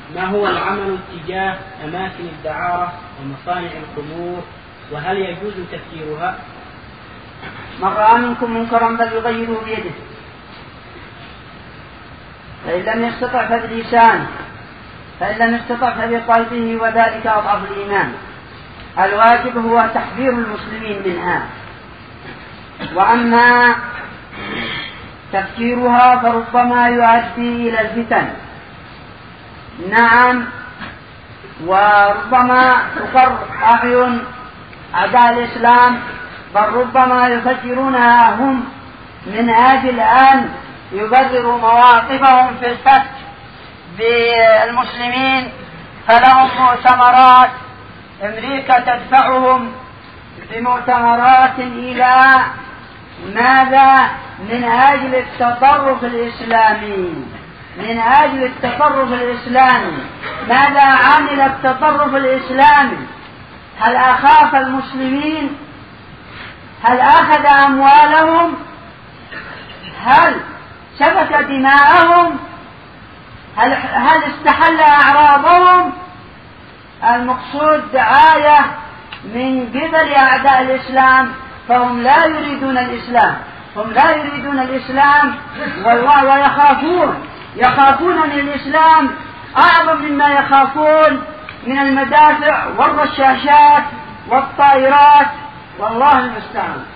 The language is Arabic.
ما هو العمل تجاه أماكن الدعارة ومصانع الخمور، وهل يجوز تفكيرها؟ من رأى منكم منكرا فليغيره بيده، فإن لم يستطع فبلسانه، فإن لم يستطع فبقلبه، وذلك أضعف الإيمان. الواجب هو تحذير المسلمين منها، وأما تفكيرها فربما يؤدي إلى الفتن. نعم، وربما تقر أعين أعداء الإسلام، بل ربما يفكرونها هم من أجل أن يبرروا مواقفهم في الفتك بالمسلمين. فلهم مؤتمرات، أمريكا تدفعهم بمؤتمرات إلى ماذا؟ من أجل التطرف الإسلامي، من أجل التطرف الإسلامي. ماذا عمل التطرف الإسلامي؟ هل أخاف المسلمين؟ هل أخذ أموالهم؟ هل سفك دماءهم؟ هل استحل أعراضهم؟ المقصود دعاية من قبل أعداء الإسلام، فهم لا يريدون الإسلام، هم لا يريدون الإسلام، يخافون من الإسلام أعظم مما يخافون من المدافع والرشاشات والطائرات، والله المستعان.